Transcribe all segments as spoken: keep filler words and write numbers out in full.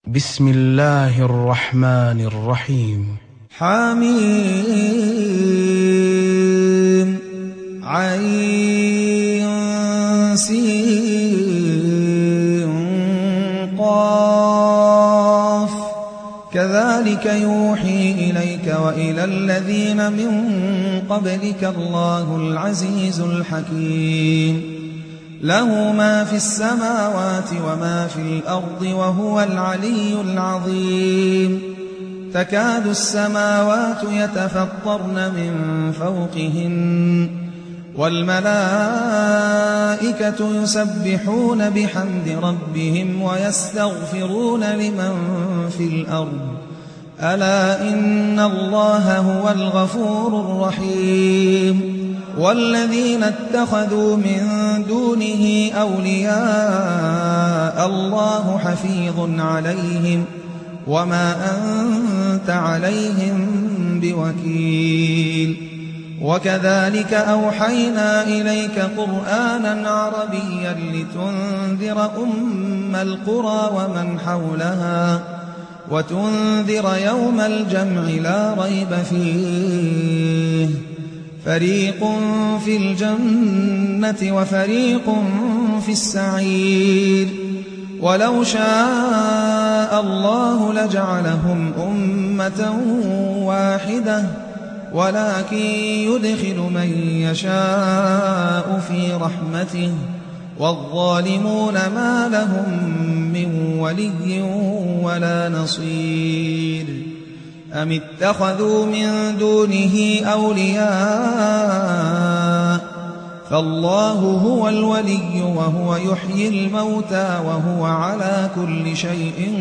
بسم الله الرحمن الرحيم. حميم عين سين قاف كذلك يوحي إليك وإلى الذين من قبلك الله العزيز الحكيم له ما في السماوات وما في الأرض وهو العلي العظيم تكاد السماوات يتفطرن من فوقهن والملائكة يسبحون بحمد ربهم ويستغفرون لمن في الأرض ألا إن الله هو الغفور الرحيم والذين اتخذوا من دونه أولياء الله حفيظ عليهم وما أنت عليهم بوكيل وكذلك أوحينا إليك قرآنا عربيا لتنذر أم القرى ومن حولها وتنذر يوم الجمع لا ريب فيه فريق في الجنة وفريق في السعير ولو شاء الله لجعلهم أمة واحدة ولكن يدخل من يشاء في رحمته والظالمون ما لهم من ولي ولا نصير أم اتخذوا من دونه أولياء فالله هو الولي وهو يحيي الموتى وهو على كل شيء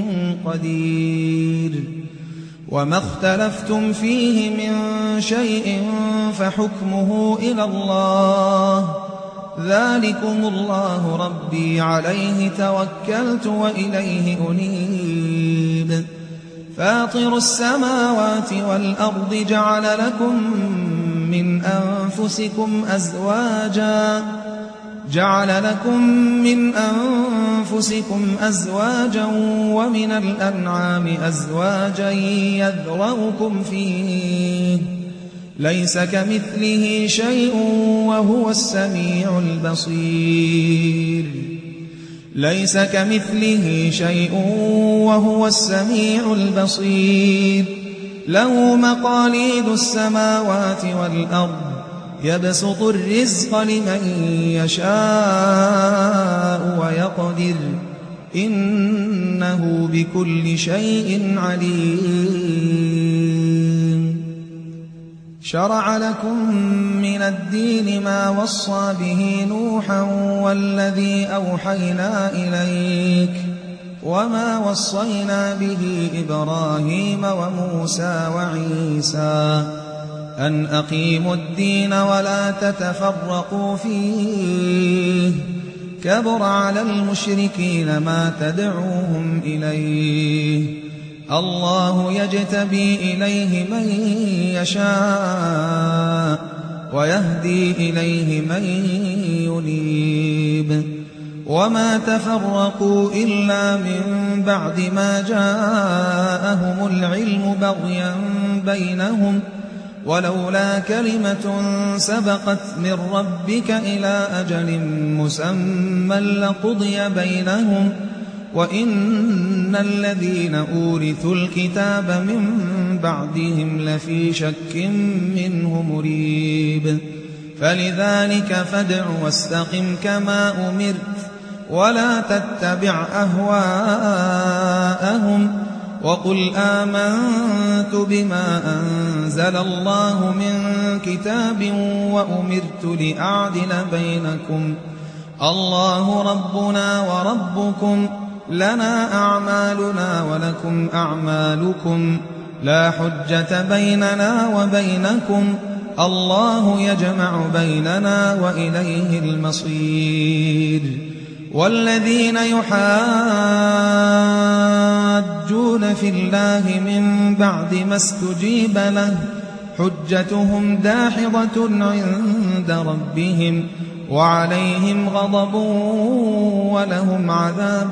قدير وما اختلفتم فيه من شيء فحكمه إلى الله ذلكم الله ربي عليه توكلت وإليه أنيب فاطر السماوات والأرض جعل لكم من أنفسكم أزواجا جعل لكم من أنفسكم أزواجا ومن الأنعام أزواجا يذرؤكم فيه ليس كمثله شيء وهو السميع البصير ليس كمثله شيء وهو السميع البصير له مقاليد السماوات والأرض يبسط الرزق لمن يشاء ويقدر إنه بكل شيء عليم شرع لكم من الدين ما وصى به نوحا والذي أوحينا إليك وما وصينا به إبراهيم وموسى وعيسى أن أقيموا الدين ولا تتفرقوا فيه كبر على المشركين ما تدعوهم إليه الله يجتبي إليه من يشاء ويهدي إليه من ينيب وما تفرقوا إلا من بعد ما جاءهم العلم بغيا بينهم ولولا كلمة سبقت من ربك إلى أجل مسمى لقضي بينهم وإن الذين أورثوا الكتاب من بعدهم لفي شك منه مريب فلذلك فادع واستقم كما أمرت ولا تتبع أهواءهم وقل آمنت بما أنزل الله من كتاب وأمرت لأعدل بينكم الله ربنا وربكم لنا أعمالنا ولكم أعمالكم لا حجة بيننا وبينكم الله يجمع بيننا وإليه المصير والذين يحاجون في الله من بعد ما استجيب له حجتهم داحضة عند ربهم وعليهم غضب ولهم عذاب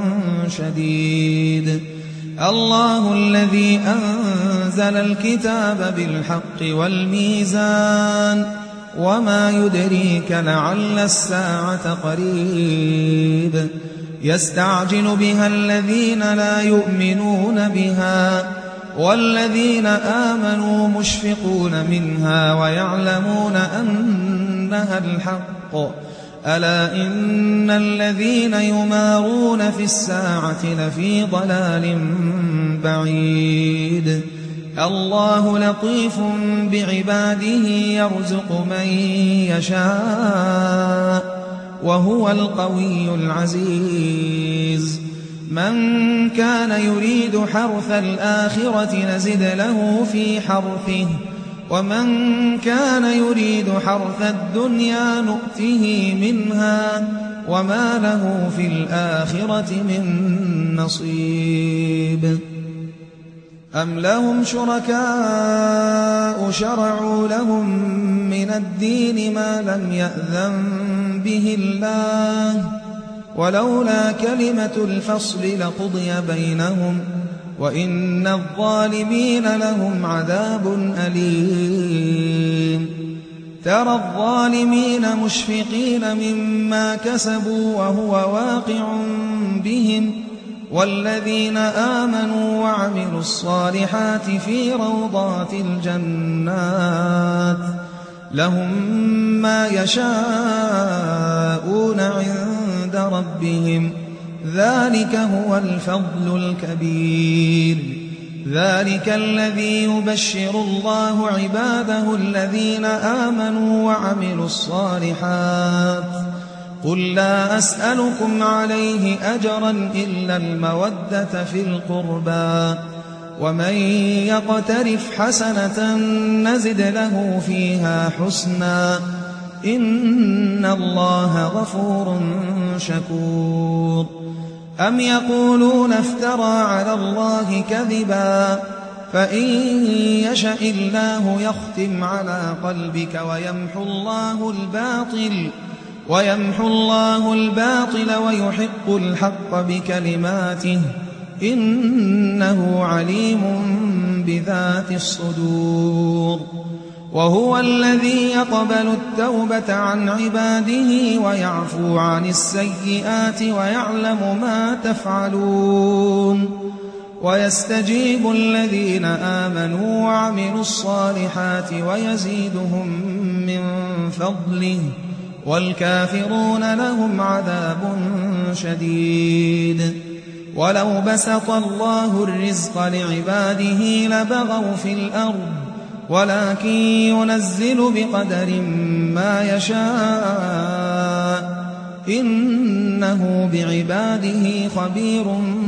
شديد. الله الذي أنزل الكتاب بالحق والميزان وما يدريك لعل الساعة قريب. يستعجل بها الذين لا يؤمنون بها والذين آمنوا مشفقون منها ويعلمون أنها الحق. ألا إن الذين يمارون في الساعة لفي ضلال بعيد. الله لطيف بعباده يرزق من يشاء وهو القوي العزيز. من كان يريد حرث الآخرة نزد له في حرثه ومن كان يريد حرث الدنيا نؤته منها وما له في الآخرة من نصيب. أم لهم شركاء شرعوا لهم من الدين ما لم يأذن به الله ولولا كلمة الفصل لقضي بينهم وإن الظالمين لهم عذاب أليم. ترى الظالمين مشفقين مما كسبوا وهو واقع بهم والذين آمنوا وعملوا الصالحات في روضات الجنات لهم ما يشاءون عند ربهم ذلك هو الفضل الكبير. ذلك الذي يبشر الله عباده الذين آمنوا وعملوا الصالحات. قل لا أسألكم عليه أجرا إلا المودة في القربى ومن يقترف حسنة نزد له فيها حسنا إن الله غفور شكور. أم يقولون افترى على الله كذبا فإن يشأ الله يختم على قلبك ويمحو الله الباطل ويمحو الله الباطل ويحق الحق بكلماته إنه عليم بذات الصدور. وهو الذي يقبل التوبة عن عباده ويعفو عن السيئات ويعلم ما تفعلون ويستجيب الذين آمنوا وعملوا الصالحات ويزيدهم من فضله والكافرون لهم عذاب شديد. ولو بسط الله الرزق لعباده لبغوا في الأرض ولكن ينزل بقدر ما يشاء إنه بعباده خبير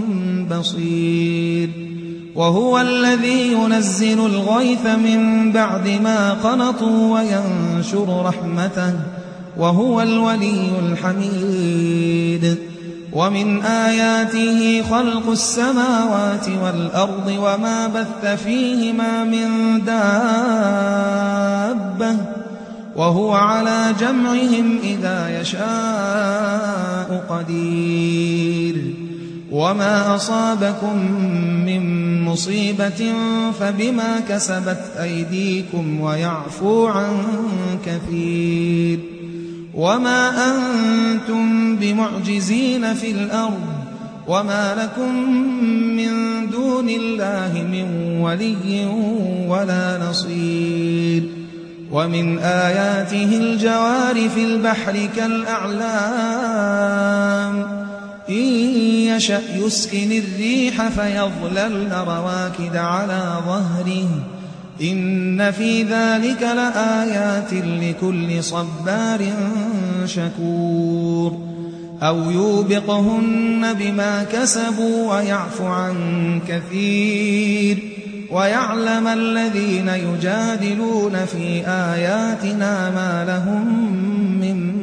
بصير. وهو الذي ينزل الغيث من بعد ما قنطوا وينشر رحمته وهو الولي الحميد. ومن آياته خلق السماوات والأرض وما بث فيهما من دابة وهو على جمعهم إذا يشاء قدير. وما أصابكم من مصيبة فبما كسبت أيديكم ويعفو عن كثير. وما أنتم بمعجزين في الأرض وما لكم من دون الله من ولي ولا نصير. ومن آياته الجوار في البحر كالأعلام إن يشأ يسكن الريح فيظللن رواكد على ظهره إن في ذلك لآيات لكل صبار شكور. أو يوبقهن بما كسبوا ويعفو عن كثير ويعلم الذين يجادلون في آياتنا ما لهم من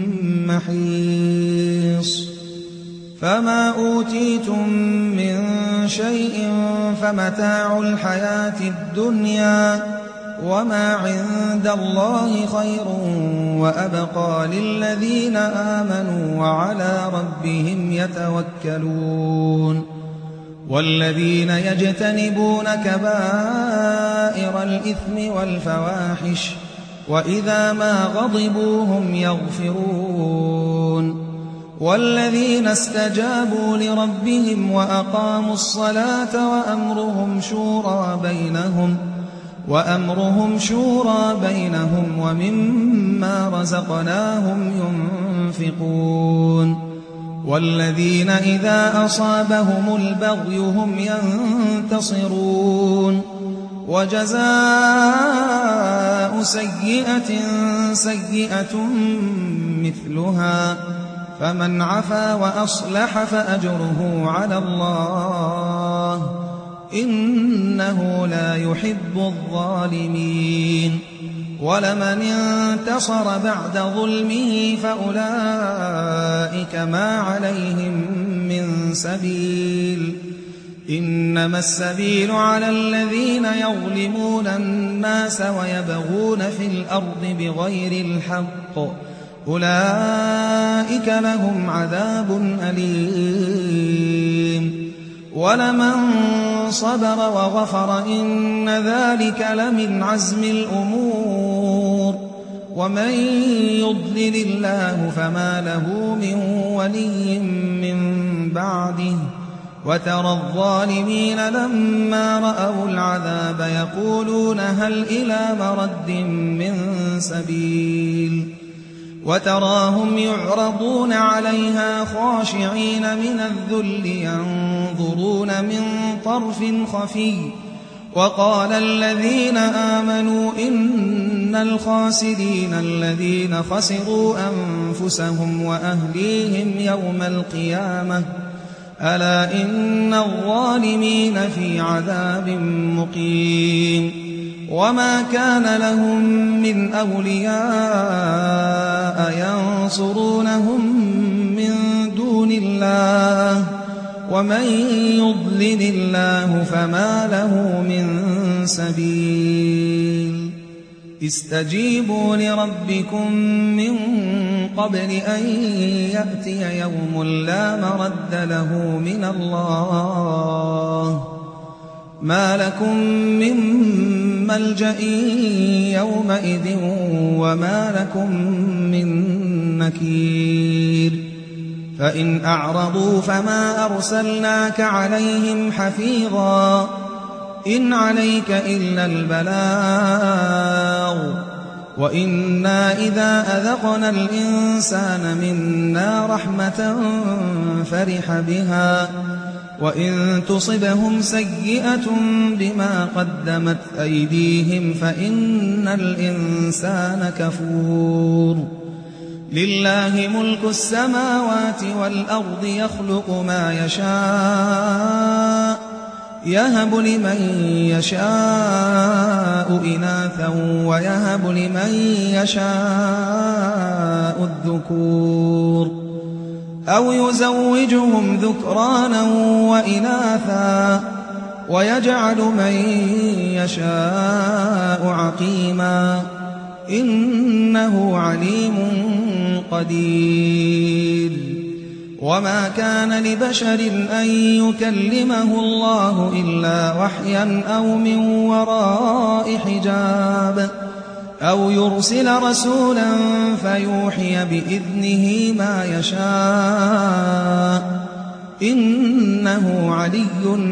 محيص. فما أوتيتم من شيء فمتاع الحياة الدنيا وما عند الله خير وأبقى للذين آمنوا وعلى ربهم يتوكلون والذين يجتنبون كبائر الإثم والفواحش وإذا ما غضبوا هم يغفرون والذين استجابوا لربهم وأقاموا الصلاة وأمرهم شورى بينهم وأمرهم شورى بينهم ومما رزقناهم ينفقون والذين إذا أصابهم البغي هم ينتصرون وجزاء سيئة سيئة مثلها فمن عفا وأصلح فأجره على الله إنه لا يحب الظالمين ولمن انتصر بعد ظلمه فأولئك ما عليهم من سبيل إنما السبيل على الذين يظلمون الناس ويبغون في الأرض بغير الحق أولئك لهم عذاب أليم ولمن صبر وغفر إن ذلك لمن عزم الأمور ومن يضلل الله فما له من ولي من بعده وترى الظالمين لما رأوا العذاب يقولون هل إلى مرد من سبيل وتراهم يعرضون عليها خاشعين من الذل ينظرون من طرف خفي وقال الذين آمنوا إن الخاسرين الذين خسروا أنفسهم وأهليهم يوم القيامة ألا إن الظالمين في عذاب مقيم وما كان لهم من أولياء ينصرونهم من دون الله ومن يضلل الله فما له من سبيل استجيبوا لربكم من قبل أن يأتي يوم لا مرد له من الله ما لكم من ملجأ يومئذ وما لكم من نكير فإن أعرضوا فما أرسلناك عليهم حفيظا إن عليك إلا البلاغ وإنا إذا أذقنا الإنسان منا رحمة فرح بها وإن تصبهم سيئة بما قدمت أيديهم فإن الإنسان كفور لله ملك السماوات والأرض يخلق ما يشاء يهب لمن يشاء إناثا ويهب لمن يشاء الذكور أو يزوجهم ذكرانا وإناثا ويجعل من يشاء عقيما إنه عليم قدير وما كان لبشر أن يكلمه الله إلا وحيا أو من وراء حجاب أو يرسل رسولا فيوحي بإذنه ما يشاء إنه علي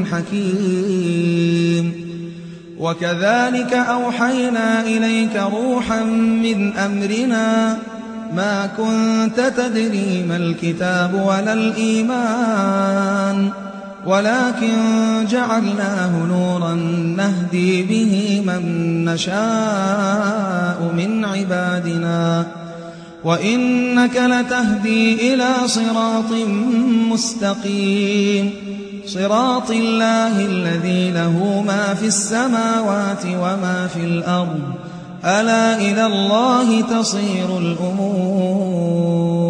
حكيم وكذلك أوحينا إليك روحا من أمرنا ما كنت تدري ما الكتاب ولا الإيمان ولكن جعلناه نورا نهدي به من نشاء من عبادنا وإنك لتهدي إلى صراط مستقيم صراط الله الذي له ما في السماوات وما في الأرض ألا إلى الله تصير الأمور